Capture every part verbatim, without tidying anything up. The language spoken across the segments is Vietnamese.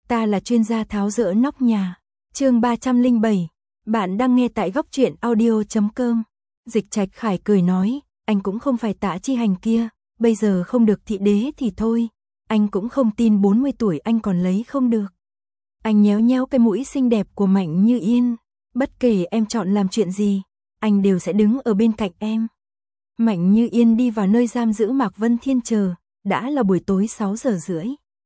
ta là chuyên gia tháo dỡ nóc nhà. Chương ba trăm lẻ bảy, bạn đang nghe tại góc truyện audio chấm com. Dịch Trạch Khải cười nói, anh cũng không phải Tạ Chi Hành kia, bây giờ không được thị đế thì thôi, anh cũng không tin bốn mươi tuổi anh còn lấy không được. Anh nhéo nhéo cái mũi xinh đẹp của Mạnh Như Yên, bất kể em chọn làm chuyện gì, anh đều sẽ đứng ở bên cạnh em. Mạnh Như Yên đi vào nơi giam giữ Mạc Vân Thiên chờ, đã là buổi tối sáu giờ rưỡi.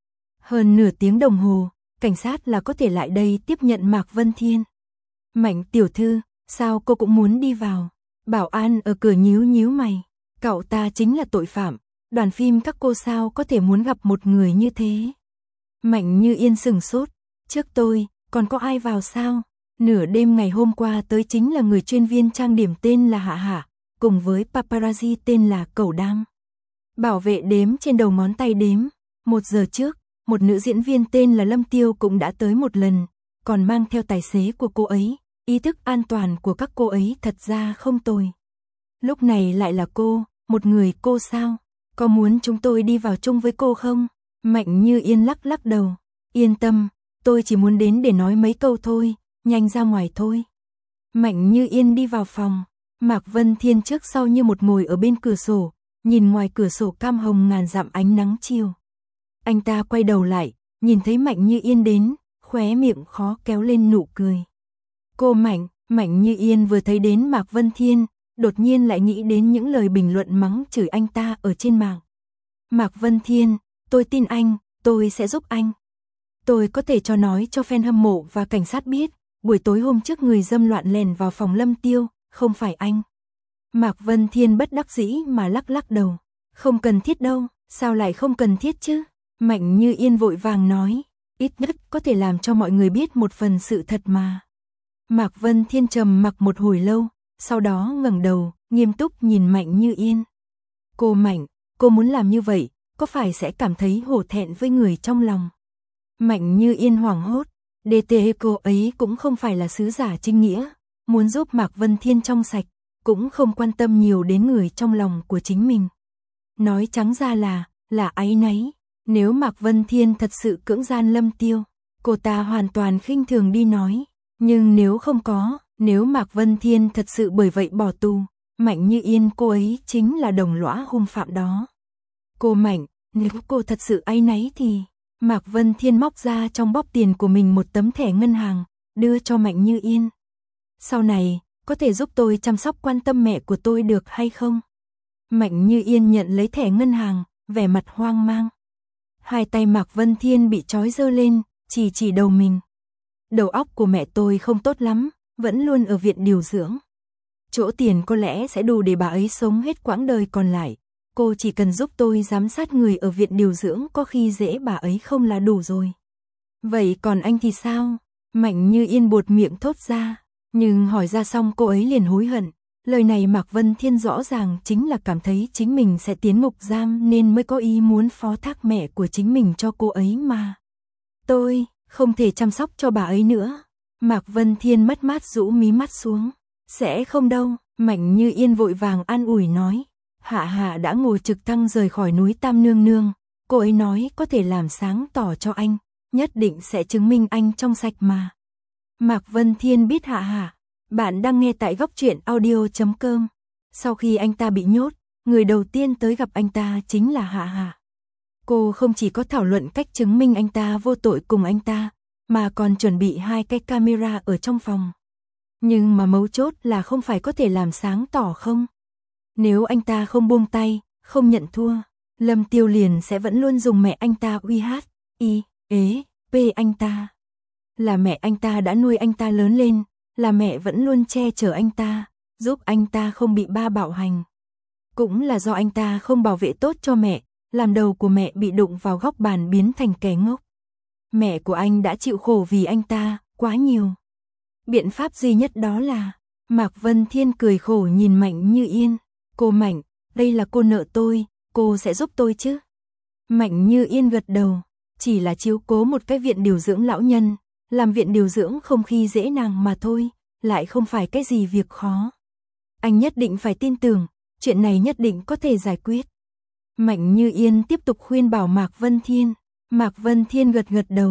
Hơn nửa tiếng đồng hồ, cảnh sát là có thể lại đây tiếp nhận Mạc Vân Thiên. Mạnh tiểu thư, sao cô cũng muốn đi vào? Bảo an ở cửa nhíu nhíu mày, cậu ta chính là tội phạm, đoàn phim các cô sao có thể muốn gặp một người như thế? Mạnh Như Yên sừng sốt, trước tôi, còn có ai vào sao? Nửa đêm ngày hôm qua tới chính là người chuyên viên trang điểm tên là Hạ Hạ, cùng với paparazzi tên là Cẩu Đam. Bảo vệ đếm trên đầu ngón tay đếm, một giờ trước, một nữ diễn viên tên là Lâm Tiêu cũng đã tới một lần, còn mang theo tài xế của cô ấy, ý thức an toàn của các cô ấy thật ra không tồi. Lúc này lại là cô, một người cô sao? Có muốn chúng tôi đi vào chung với cô không? Mạnh Như Yên lắc lắc đầu, yên tâm, tôi chỉ muốn đến để nói mấy câu thôi, nhanh ra ngoài thôi. Mạnh Như Yên đi vào phòng, Mạc Vân Thiên trước sau như một ngồi ở bên cửa sổ, nhìn ngoài cửa sổ cam hồng ngàn dặm ánh nắng chiều. Anh ta quay đầu lại, nhìn thấy Mạnh Như Yên đến, khóe miệng khó kéo lên nụ cười. Cô Mạnh, Mạnh Như Yên vừa thấy đến Mạc Vân Thiên, đột nhiên lại nghĩ đến những lời bình luận mắng chửi anh ta ở trên mạng. Mạc Vân Thiên, tôi tin anh, tôi sẽ giúp anh. Tôi có thể cho nói cho fan hâm mộ và cảnh sát biết, buổi tối hôm trước người dâm loạn lèn vào phòng Lâm Tiêu, không phải anh. Mạc Vân Thiên bất đắc dĩ mà lắc lắc đầu, không cần thiết đâu, sao lại không cần thiết chứ? Mạnh Như Yên vội vàng nói, ít nhất có thể làm cho mọi người biết một phần sự thật mà. Mạc Vân Thiên trầm mặc một hồi lâu, sau đó ngẩng đầu, nghiêm túc nhìn Mạnh Như Yên. Cô Mạnh, cô muốn làm như vậy, có phải sẽ cảm thấy hổ thẹn với người trong lòng? Mạnh Như Yên hoảng hốt, đê tê cô ấy cũng không phải là sứ giả chính nghĩa, muốn giúp Mạc Vân Thiên trong sạch, cũng không quan tâm nhiều đến người trong lòng của chính mình. Nói trắng ra là, là áy náy, nếu Mạc Vân Thiên thật sự cưỡng gian Lâm Tiêu, cô ta hoàn toàn khinh thường đi nói, nhưng nếu không có, nếu Mạc Vân Thiên thật sự bởi vậy bỏ tù, Mạnh Như Yên cô ấy chính là đồng lõa hung phạm đó. Cô Mạnh, nếu cô thật sự áy náy thì... Mạc Vân Thiên móc ra trong bóp tiền của mình một tấm thẻ ngân hàng, đưa cho Mạnh Như Yên. Sau này, có thể giúp tôi chăm sóc quan tâm mẹ của tôi được hay không? Mạnh Như Yên nhận lấy thẻ ngân hàng, vẻ mặt hoang mang. Hai tay Mạc Vân Thiên bị trói giơ lên, chỉ chỉ đầu mình. Đầu óc của mẹ tôi không tốt lắm, vẫn luôn ở viện điều dưỡng. Chỗ tiền có lẽ sẽ đủ để bà ấy sống hết quãng đời còn lại. Cô chỉ cần giúp tôi giám sát người ở viện điều dưỡng có khi dễ bà ấy không là đủ rồi. Vậy còn anh thì sao? Mạnh Như Yên buột miệng thốt ra, nhưng hỏi ra xong cô ấy liền hối hận. Lời này Mạc Vân Thiên rõ ràng chính là cảm thấy chính mình sẽ tiến ngục giam nên mới có ý muốn phó thác mẹ của chính mình cho cô ấy mà. Tôi không thể chăm sóc cho bà ấy nữa. Mạc Vân Thiên mất mát rũ mí mắt xuống. Sẽ không đâu, Mạnh Như Yên vội vàng an ủi nói. Hạ Hạ đã ngồi trực thăng rời khỏi núi Tam Nương Nương, cô ấy nói có thể làm sáng tỏ cho anh, nhất định sẽ chứng minh anh trong sạch mà. Mạc Vân Thiên biết Hạ Hạ, bạn đang nghe tại góc truyện audio chấm com. Sau khi anh ta bị nhốt, người đầu tiên tới gặp anh ta chính là Hạ Hạ. Cô không chỉ có thảo luận cách chứng minh anh ta vô tội cùng anh ta, mà còn chuẩn bị hai cái camera ở trong phòng. Nhưng mà mấu chốt là không phải có thể làm sáng tỏ không? Nếu anh ta không buông tay, không nhận thua, Lâm Tiêu liền sẽ vẫn luôn dùng mẹ anh ta uy hát, y, ế, p anh ta. Là mẹ anh ta đã nuôi anh ta lớn lên, là mẹ vẫn luôn che chở anh ta, giúp anh ta không bị ba bạo hành. Cũng là do anh ta không bảo vệ tốt cho mẹ, làm đầu của mẹ bị đụng vào góc bàn biến thành kẻ ngốc. Mẹ của anh đã chịu khổ vì anh ta, quá nhiều. Biện pháp duy nhất đó là, Mạc Vân Thiên cười khổ nhìn Mạnh Như Yên. Cô Mạnh, đây là cô nợ tôi, cô sẽ giúp tôi chứ? Mạnh Như Yên gật đầu, chỉ là chiếu cố một cái viện điều dưỡng lão nhân, làm viện điều dưỡng không khi dễ nàng mà thôi, lại không phải cái gì việc khó. Anh nhất định phải tin tưởng, chuyện này nhất định có thể giải quyết. Mạnh Như Yên tiếp tục khuyên bảo Mạc Vân Thiên, Mạc Vân Thiên gật gật đầu,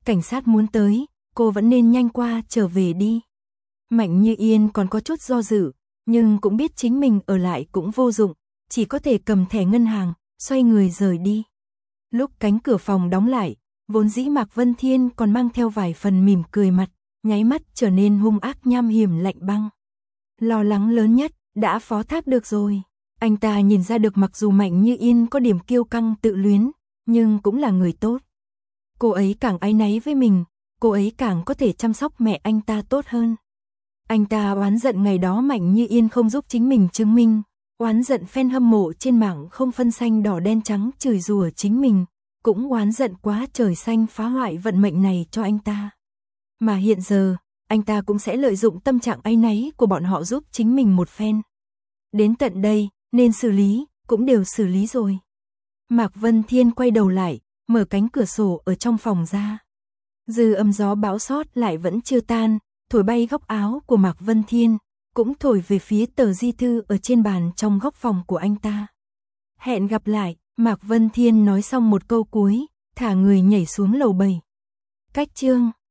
cảnh sát muốn tới, cô vẫn nên nhanh qua trở về đi. Mạnh Như Yên còn có chút do dự, nhưng cũng biết chính mình ở lại cũng vô dụng, chỉ có thể cầm thẻ ngân hàng, xoay người rời đi. Lúc cánh cửa phòng đóng lại, vốn dĩ Mạc Vân Thiên còn mang theo vài phần mỉm cười mặt, nháy mắt trở nên hung ác nham hiểm lạnh băng. Lo lắng lớn nhất, đã phó thác được rồi. Anh ta nhìn ra được mặc dù Mạnh Như Yên có điểm kiêu căng tự luyến, nhưng cũng là người tốt. Cô ấy càng áy náy với mình, cô ấy càng có thể chăm sóc mẹ anh ta tốt hơn. Anh ta oán giận ngày đó Mạnh Như Yên không giúp chính mình chứng minh, oán giận fan hâm mộ trên mạng không phân xanh đỏ đen trắng chửi rủa chính mình, cũng oán giận quá trời xanh phá hoại vận mệnh này cho anh ta. Mà hiện giờ, anh ta cũng sẽ lợi dụng tâm trạng áy náy của bọn họ giúp chính mình một phen. Đến tận đây, nên xử lý, cũng đều xử lý rồi. Mạc Vân Thiên quay đầu lại, mở cánh cửa sổ ở trong phòng ra. Dư âm gió bão sót lại vẫn chưa tan, thổi bay góc áo của Mạc Vân Thiên, cũng thổi về phía tờ di thư ở trên bàn trong góc phòng của anh ta. Hẹn gặp lại, Mạc Vân Thiên nói xong một câu cuối, thả người nhảy xuống lầu bảy. Cách chương